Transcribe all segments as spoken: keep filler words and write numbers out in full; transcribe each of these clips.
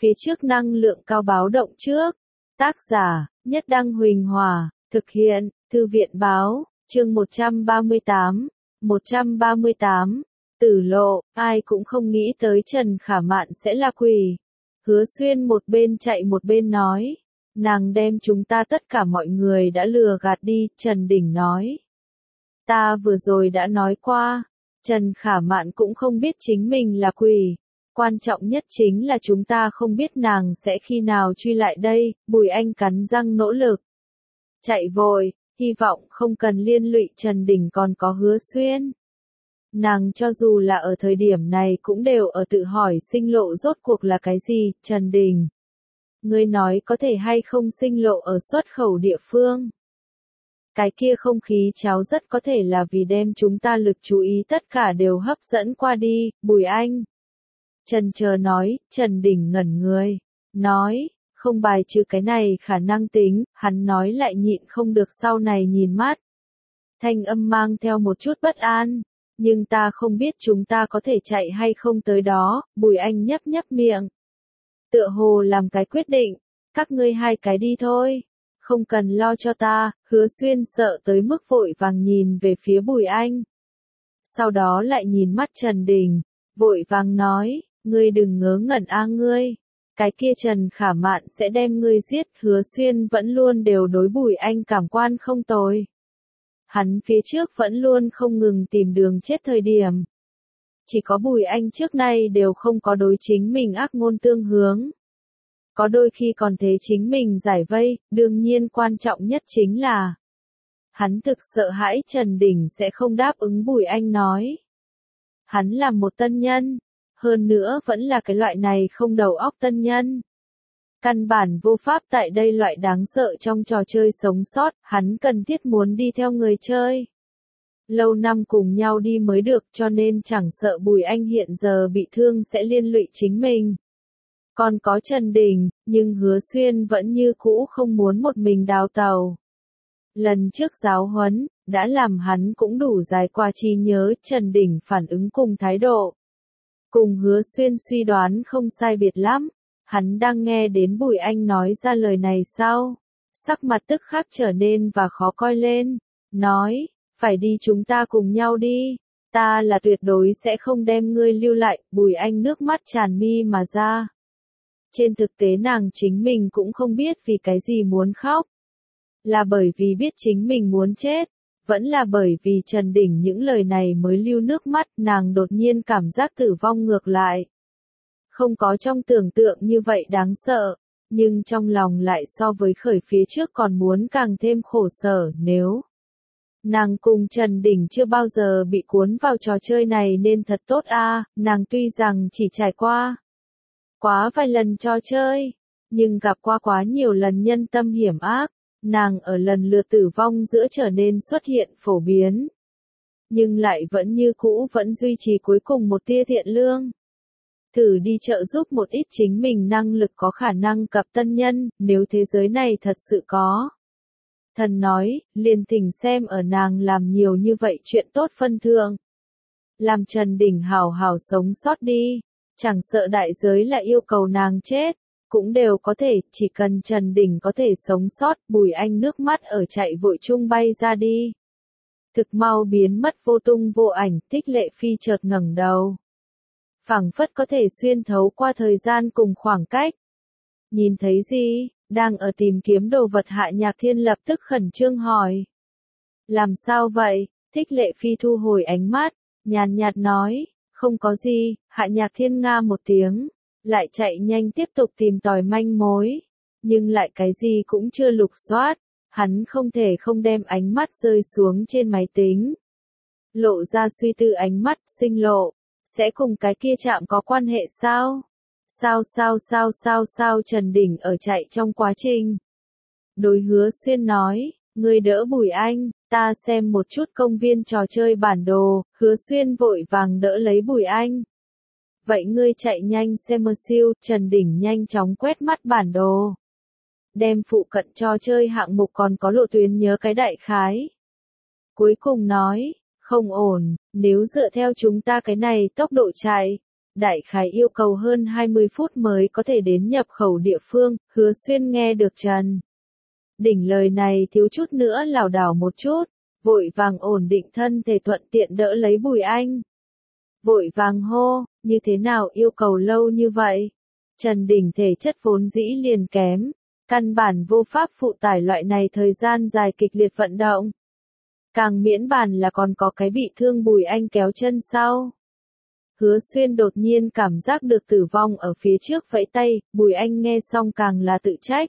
phía trước năng lượng cao báo động trước. Tác giả, Nhất Đăng Huỳnh Hòa, thực hiện, Thư viện Báo, chương một trăm ba mươi tám, một trăm ba mươi tám, Tử lộ, ai cũng không nghĩ tới Trần Khả Mạn sẽ là quỷ. Hứa Xuyên một bên chạy một bên nói, nàng đem chúng ta tất cả mọi người đã lừa gạt đi, Trần Đình nói. Ta vừa rồi đã nói qua, Trần Khả Mạn cũng không biết chính mình là quỷ. Quan trọng nhất chính là chúng ta không biết nàng sẽ khi nào truy lại đây, Bùi Anh cắn răng nỗ lực. Chạy vội, hy vọng không cần liên lụy Trần Đình còn có Hứa Xuyên. Nàng cho dù là ở thời điểm này cũng đều ở tự hỏi sinh lộ rốt cuộc là cái gì, Trần Đình. Ngươi nói có thể hay không sinh lộ ở xuất khẩu địa phương. Cái kia không khí cháo rất có thể là vì đem chúng ta lực chú ý tất cả đều hấp dẫn qua đi, Bùi Anh. Trần chờ nói, Trần Đình ngẩn người, nói, không bài trừ cái này khả năng tính, hắn nói lại nhịn không được sau này nhìn mắt. Thanh âm mang theo một chút bất an, nhưng ta không biết chúng ta có thể chạy hay không tới đó, Bùi Anh nhấp nhấp miệng. Tựa hồ làm cái quyết định, các ngươi hai cái đi thôi, không cần lo cho ta, Hứa Xuyên sợ tới mức vội vàng nhìn về phía Bùi Anh. Sau đó lại nhìn mắt Trần Đình, vội vàng nói, ngươi đừng ngớ ngẩn a ngươi, cái kia Trần Khả Mạn sẽ đem ngươi giết, Hứa Xuyên vẫn luôn đều đối Bùi Anh cảm quan không tồi. Hắn phía trước vẫn luôn không ngừng tìm đường chết thời điểm. Chỉ có Bùi Anh trước nay đều không có đối chính mình ác ngôn tương hướng. Có đôi khi còn thế chính mình giải vây, đương nhiên quan trọng nhất chính là hắn thực sợ hãi Trần Đình sẽ không đáp ứng Bùi Anh nói. Hắn là một tân nhân, hơn nữa vẫn là cái loại này không đầu óc tân nhân. Căn bản vô pháp tại đây loại đáng sợ trong trò chơi sống sót, hắn cần thiết muốn đi theo người chơi. Lâu năm cùng nhau đi mới được cho nên chẳng sợ Bùi Anh hiện giờ bị thương sẽ liên lụy chính mình. Còn có Trần Đình, nhưng Hứa Xuyên vẫn như cũ không muốn một mình đào tàu. Lần trước giáo huấn, đã làm hắn cũng đủ dài qua trí nhớ Trần Đình phản ứng cùng thái độ. Cùng Hứa Xuyên suy đoán không sai biệt lắm, hắn đang nghe đến Bùi Anh nói ra lời này sau. Sắc mặt tức khắc trở nên và khó coi lên, nói, phải đi chúng ta cùng nhau đi, ta là tuyệt đối sẽ không đem ngươi lưu lại, Bùi Anh nước mắt tràn mi mà ra. Trên thực tế nàng chính mình cũng không biết vì cái gì muốn khóc. Là bởi vì biết chính mình muốn chết, vẫn là bởi vì Trần Đình những lời này mới lưu nước mắt, nàng đột nhiên cảm giác tử vong ngược lại. Không có trong tưởng tượng như vậy đáng sợ, nhưng trong lòng lại so với khởi phía trước còn muốn càng thêm khổ sở nếu. Nàng cùng Trần Đình chưa bao giờ bị cuốn vào trò chơi này nên thật tốt a. À, nàng tuy rằng chỉ trải qua quá vài lần trò chơi, nhưng gặp qua quá nhiều lần nhân tâm hiểm ác, nàng ở lần lượt tử vong giữa trở nên xuất hiện phổ biến. Nhưng lại vẫn như cũ vẫn duy trì cuối cùng một tia thiện lương. Thử đi trợ giúp một ít chính mình năng lực có khả năng cập tân nhân, nếu thế giới này thật sự có. Thần nói, liền thỉnh xem ở nàng làm nhiều như vậy chuyện tốt phân thượng. Làm Trần Đình hào hào sống sót đi, chẳng sợ đại giới là yêu cầu nàng chết, cũng đều có thể, chỉ cần Trần Đình có thể sống sót, Bùi Anh nước mắt ở chạy vội chung bay ra đi. Thực mau biến mất vô tung vô ảnh, Thích Lệ Phi chợt ngẩng đầu. Phảng phất có thể xuyên thấu qua thời gian cùng khoảng cách. Nhìn thấy gì? Đang ở tìm kiếm đồ vật Hạ Nhạc Thiên lập tức khẩn trương hỏi. Làm sao vậy? Thích Lệ Phi thu hồi ánh mắt, nhàn nhạt nói, không có gì, Hạ Nhạc Thiên nga một tiếng, lại chạy nhanh tiếp tục tìm tòi manh mối, nhưng lại cái gì cũng chưa lục soát, hắn không thể không đem ánh mắt rơi xuống trên máy tính. Lộ ra suy tư ánh mắt, Sinh Lộ, sẽ cùng cái kia chạm có quan hệ sao? Sao sao sao sao sao Trần Đình ở chạy trong quá trình. Đối Hứa Xuyên nói, ngươi đỡ Bùi Anh, ta xem một chút công viên trò chơi bản đồ, Hứa Xuyên vội vàng đỡ lấy Bùi Anh. Vậy ngươi chạy nhanh xem mơ siêu, Trần Đình nhanh chóng quét mắt bản đồ. Đem phụ cận trò chơi hạng mục còn có lộ tuyến nhớ cái đại khái. Cuối cùng nói, không ổn, nếu dựa theo chúng ta cái này tốc độ chạy, đại khái yêu cầu hơn hai mươi phút mới có thể đến nhập khẩu địa phương. Hứa Xuyên nghe được Trần Đình lời này thiếu chút nữa lảo đảo một chút, vội vàng ổn định thân thể thuận tiện đỡ lấy Bùi Anh. Vội vàng hô, như thế nào yêu cầu lâu như vậy? Trần Đình thể chất vốn dĩ liền kém, căn bản vô pháp phụ tải loại này thời gian dài kịch liệt vận động. Càng miễn bàn là còn có cái bị thương Bùi Anh kéo chân sau. Hứa Xuyên đột nhiên cảm giác được tử vong ở phía trước vẫy tay, Bùi Anh nghe xong càng là tự trách.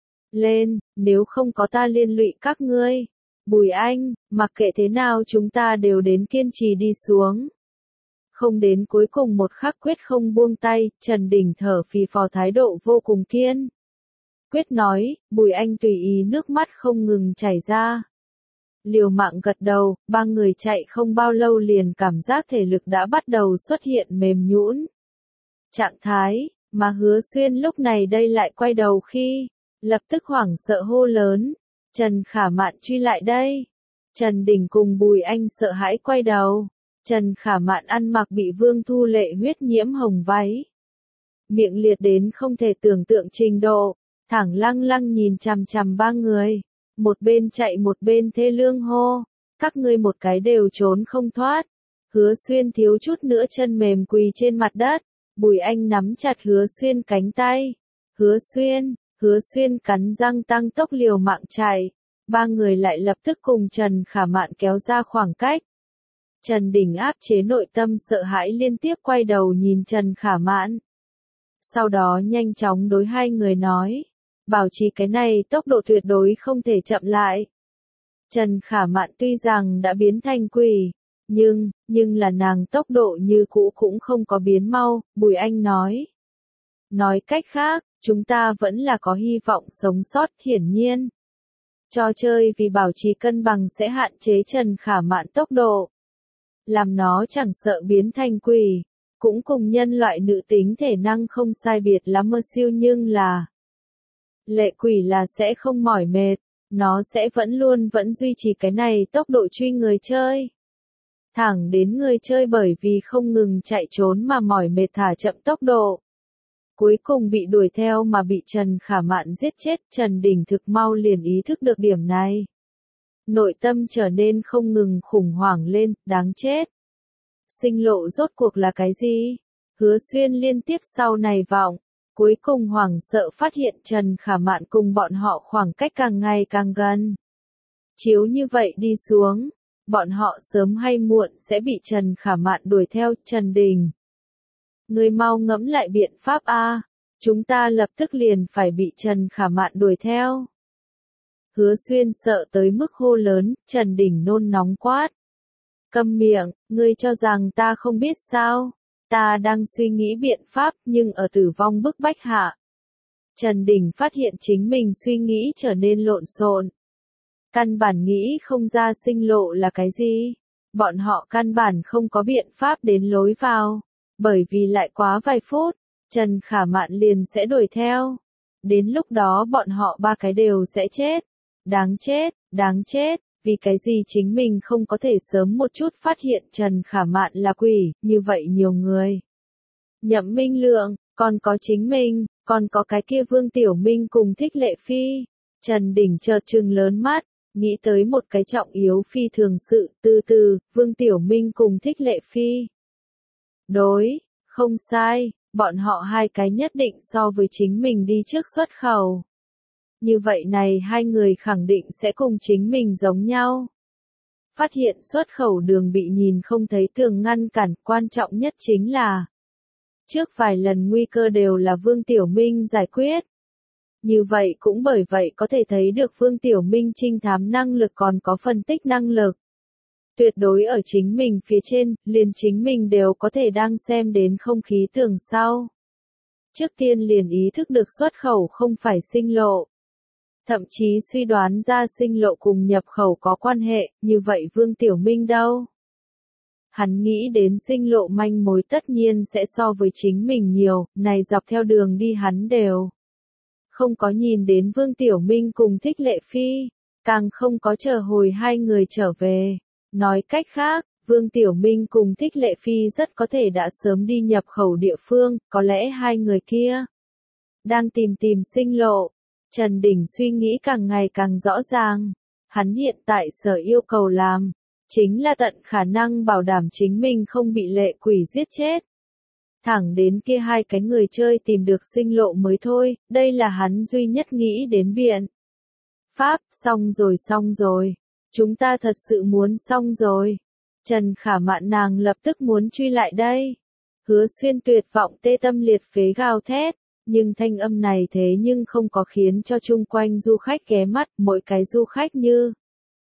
Lên, nếu không có ta liên lụy các ngươi. Bùi Anh, mặc kệ thế nào chúng ta đều đến kiên trì đi xuống. Không đến cuối cùng một khắc quyết không buông tay, Trần Đình thở phì phò thái độ vô cùng kiên. Quyết nói, Bùi Anh tùy ý nước mắt không ngừng chảy ra. Liều mạng gật đầu, ba người chạy không bao lâu liền cảm giác thể lực đã bắt đầu xuất hiện mềm nhũn. Trạng thái, mà Hứa Xuyên lúc này đây lại quay đầu khi, lập tức hoảng sợ hô lớn, Trần Khả Mạn truy lại đây. Trần Đình cùng Bùi Anh sợ hãi quay đầu, Trần Khả Mạn ăn mặc bị Vương Thu Lệ huyết nhiễm hồng váy. Miệng liệt đến không thể tưởng tượng trình độ, thẳng lăng lăng nhìn chằm chằm ba người. Một bên chạy một bên thê lương hô, các ngươi một cái đều trốn không thoát. Hứa Xuyên thiếu chút nữa chân mềm quỳ trên mặt đất, Bùi Anh nắm chặt Hứa Xuyên cánh tay. Hứa Xuyên, Hứa Xuyên cắn răng tăng tốc liều mạng chạy, ba người lại lập tức cùng Trần Khả Mạn kéo ra khoảng cách. Trần Đình áp chế nội tâm sợ hãi liên tiếp quay đầu nhìn Trần Khả Mạn. Sau đó nhanh chóng đối hai người nói, bảo trì cái này tốc độ tuyệt đối không thể chậm lại. Trần Khả Mạn tuy rằng đã biến thành quỷ, nhưng, nhưng là nàng tốc độ như cũ cũng không có biến mau, Bùi Anh nói. Nói cách khác, chúng ta vẫn là có hy vọng sống sót, hiển nhiên. Trò chơi vì bảo trì cân bằng sẽ hạn chế Trần Khả Mạn tốc độ. Làm nó chẳng sợ biến thành quỷ, cũng cùng nhân loại nữ tính thể năng không sai biệt lắm mơ siêu nhưng là lệ quỷ là sẽ không mỏi mệt, nó sẽ vẫn luôn vẫn duy trì cái này tốc độ truy người chơi. Thẳng đến người chơi bởi vì không ngừng chạy trốn mà mỏi mệt thả chậm tốc độ. Cuối cùng bị đuổi theo mà bị Trần Khả Mạn giết chết, Trần Đình thực mau liền ý thức được điểm này. Nội tâm trở nên không ngừng khủng hoảng lên, đáng chết. Sinh lộ rốt cuộc là cái gì? Hứa Xuyên liên tiếp sau này vọng. Cuối cùng hoảng sợ phát hiện Trần Khả Mạn cùng bọn họ khoảng cách càng ngày càng gần. Chiếu như vậy đi xuống, bọn họ sớm hay muộn sẽ bị Trần Khả Mạn đuổi theo. Trần Đình, người mau ngẫm lại biện pháp a, chúng ta lập tức liền phải bị Trần Khả Mạn đuổi theo. Hứa Xuyên sợ tới mức hô lớn, Trần Đình nôn nóng quát. Câm miệng, ngươi cho rằng ta không biết sao? Ta đang suy nghĩ biện pháp nhưng ở tử vong bức bách hạ. Trần Đình phát hiện chính mình suy nghĩ trở nên lộn xộn. Căn bản nghĩ không ra sinh lộ là cái gì. Bọn họ căn bản không có biện pháp đến lối vào. Bởi vì lại quá vài phút, Trần Khả Mạn liền sẽ đuổi theo. Đến lúc đó bọn họ ba cái đều sẽ chết. Đáng chết, đáng chết. Vì cái gì chính mình không có thể sớm một chút phát hiện Trần Khả Mạn là quỷ, như vậy nhiều người. Nhậm Minh Lượng, còn có chính mình, còn có cái kia Vương Tiểu Minh cùng Thích Lệ Phi. Trần Đình chợt trừng lớn mắt, nghĩ tới một cái trọng yếu phi thường sự, từ từ, Vương Tiểu Minh cùng Thích Lệ Phi. Đối, không sai, bọn họ hai cái nhất định so với chính mình đi trước xuất khẩu. Như vậy này hai người khẳng định sẽ cùng chính mình giống nhau. Phát hiện xuất khẩu đường bị nhìn không thấy tường ngăn cản, quan trọng nhất chính là trước vài lần nguy cơ đều là Vương Tiểu Minh giải quyết. Như vậy cũng bởi vậy có thể thấy được Vương Tiểu Minh trinh thám năng lực còn có phân tích năng lực. Tuyệt đối ở chính mình phía trên, liền chính mình đều có thể đang xem đến không khí tường sau. Trước tiên liền ý thức được xuất khẩu không phải sinh lộ. Thậm chí suy đoán ra sinh lộ cùng nhập khẩu có quan hệ, như vậy Vương Tiểu Minh đâu? Hắn nghĩ đến sinh lộ manh mối tất nhiên sẽ so với chính mình nhiều, này dọc theo đường đi hắn đều không có nhìn đến Vương Tiểu Minh cùng Thích Lệ Phi, càng không có chờ hồi hai người trở về. Nói cách khác, Vương Tiểu Minh cùng Thích Lệ Phi rất có thể đã sớm đi nhập khẩu địa phương, có lẽ hai người kia đang tìm tìm sinh lộ. Trần Đình suy nghĩ càng ngày càng rõ ràng. Hắn hiện tại sở yêu cầu làm, chính là tận khả năng bảo đảm chính mình không bị lệ quỷ giết chết. Thẳng đến kia hai cái người chơi tìm được sinh lộ mới thôi, đây là hắn duy nhất nghĩ đến biện pháp. Xong rồi xong rồi, chúng ta thật sự muốn xong rồi. Trần Khả Mạn nàng lập tức muốn truy lại đây. Hứa Xuyên tuyệt vọng tê tâm liệt phế gào thét, nhưng thanh âm này thế nhưng không có khiến cho chung quanh du khách ghé mắt, mỗi cái du khách như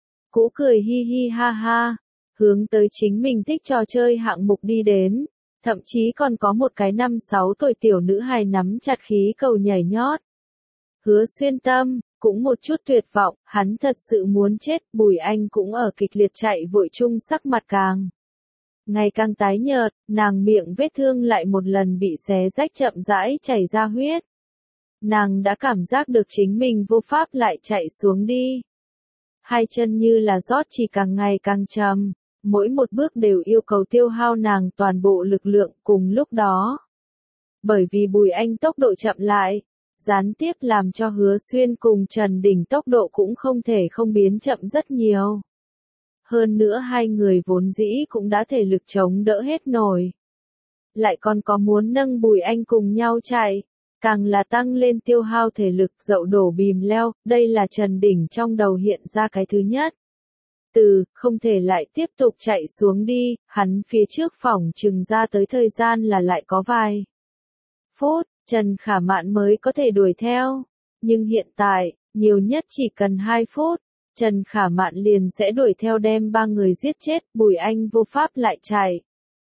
cũ cười hi hi ha ha, hướng tới chính mình thích trò chơi hạng mục đi đến, thậm chí còn có một cái năm sáu tuổi tiểu nữ hài nắm chặt khí cầu nhảy nhót. Hứa Xuyên tâm cũng một chút tuyệt vọng, hắn thật sự muốn chết. Bùi Anh cũng ở kịch liệt chạy vội chung, sắc mặt càng ngày càng tái nhợt, nàng miệng vết thương lại một lần bị xé rách chậm rãi chảy ra huyết. Nàng đã cảm giác được chính mình vô pháp lại chạy xuống đi. Hai chân như là rót chỉ càng ngày càng trầm, mỗi một bước đều yêu cầu tiêu hao nàng toàn bộ lực lượng cùng lúc đó. Bởi vì Bùi Anh tốc độ chậm lại, gián tiếp làm cho Hứa Xuyên cùng Trần Đình tốc độ cũng không thể không biến chậm rất nhiều. Hơn nữa hai người vốn dĩ cũng đã thể lực chống đỡ hết nổi. Lại còn có muốn nâng Bùi Anh cùng nhau chạy, càng là tăng lên tiêu hao thể lực, dậu đổ bìm leo. Đây là Trần Đình trong đầu hiện ra cái thứ nhất. Từ, không thể lại tiếp tục chạy xuống đi, hắn phía trước phòng chừng ra tới thời gian là lại có vài phút, Trần Khả Mạn mới có thể đuổi theo. Nhưng hiện tại, nhiều nhất chỉ cần hai phút, Trần Khả Mạn liền sẽ đuổi theo đem ba người giết chết. Bùi Anh vô pháp lại chạy.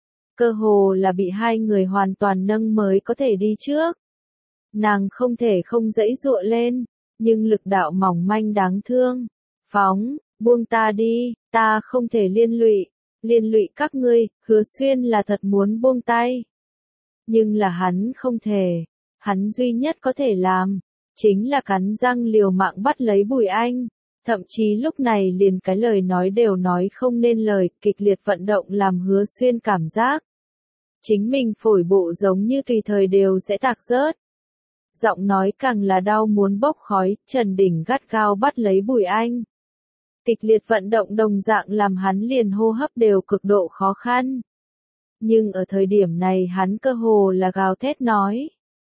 Cơ hồ là bị hai người hoàn toàn nâng mới có thể đi trước. Nàng không thể không giãy giụa lên, nhưng lực đạo mỏng manh đáng thương. Phóng, buông ta đi, ta không thể liên lụy, liên lụy các ngươi. Hứa Xuyên là thật muốn buông tay. Nhưng là hắn không thể, hắn duy nhất có thể làm, chính là cắn răng liều mạng bắt lấy Bùi Anh. Thậm chí lúc này liền cái lời nói đều nói không nên lời, kịch liệt vận động làm Hứa Xuyên cảm giác chính mình phổi bộ giống như tùy thời đều sẽ tạc rớt. Giọng nói càng là đau muốn bốc khói. Trần Đình gắt gao bắt lấy Bùi Anh. Kịch liệt vận động đồng dạng làm hắn liền hô hấp đều cực độ khó khăn. Nhưng ở thời điểm này hắn cơ hồ là gào thét nói.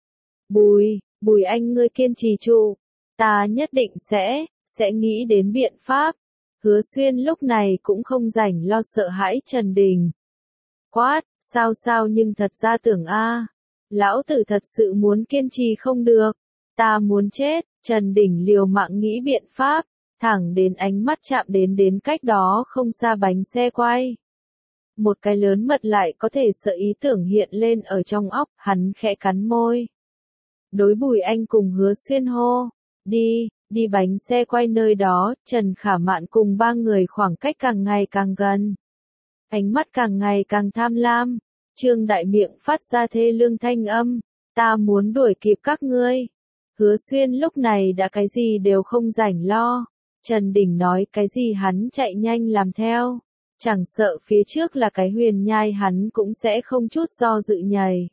Bùi, Bùi Anh ngươi kiên trì trụ. Ta nhất định sẽ, sẽ nghĩ đến biện pháp. Hứa Xuyên lúc này cũng không rảnh lo sợ hãi Trần Đình. Quát, sao sao nhưng thật ra tưởng a, lão tử thật sự muốn kiên trì không được. Ta muốn chết. Trần Đình liều mạng nghĩ biện pháp, thẳng đến ánh mắt chạm đến đến cách đó không xa bánh xe quay. Một cái lớn mật lại có thể sợ ý tưởng hiện lên ở trong óc, hắn khẽ cắn môi. Đối Bùi Anh cùng Hứa Xuyên hô, đi, đi bánh xe quay nơi đó. Trần Khả Mạn cùng ba người khoảng cách càng ngày càng gần. Ánh mắt càng ngày càng tham lam. Trương Đại miệng phát ra thê lương thanh âm, ta muốn đuổi kịp các ngươi. Hứa Xuyên lúc này đã cái gì đều không rảnh lo. Trần Đình nói cái gì hắn chạy nhanh làm theo. Chẳng sợ phía trước là cái huyền nhai hắn cũng sẽ không chút do dự nhảy.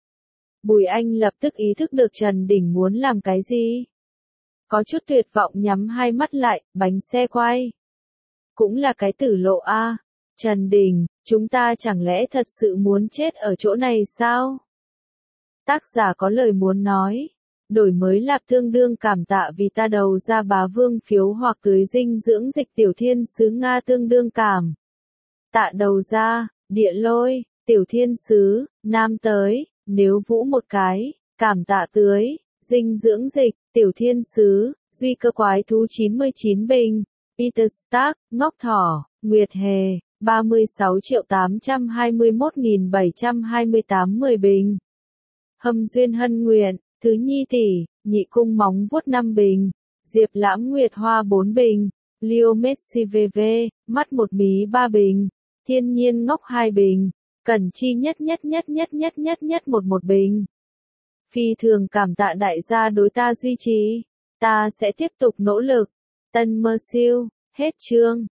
Bùi Anh lập tức ý thức được Trần Đình muốn làm cái gì. Có chút tuyệt vọng nhắm hai mắt lại, bánh xe quay. Cũng là cái tử lộ a. Trần Đình, chúng ta chẳng lẽ thật sự muốn chết ở chỗ này sao? Tác giả có lời muốn nói. Đổi mới lạp tương đương cảm tạ vì ta đầu ra bá vương phiếu hoặc tưới dinh dưỡng dịch tiểu thiên sứ Nga tương đương cảm. Tạ đầu ra, địa lôi, tiểu thiên sứ, nam tới, nếu vũ một cái, cảm tạ tưới, dinh dưỡng dịch, tiểu thiên sứ, duy cơ quái thú chín mươi chín bình, Peter Stark, ngốc thỏ, Nguyệt Hề, ba mươi sáu triệu tám trăm hai mươi mốt nghìn bảy trăm hai mươi tám mười bình. Hâm duyên hân nguyện, thứ nhi tỷ, nhị cung móng vuốt năm bình, Diệp lãm nguyệt hoa bốn bình, Leo Messi vê vê, mắt một mí ba bình, thiên nhiên ngốc hai bình, cẩn chi nhất nhất nhất nhất nhất nhất nhất một một bình. Phi thường cảm tạ đại gia đối ta duy trì, ta sẽ tiếp tục nỗ lực. Tân mơ siêu, hết chương.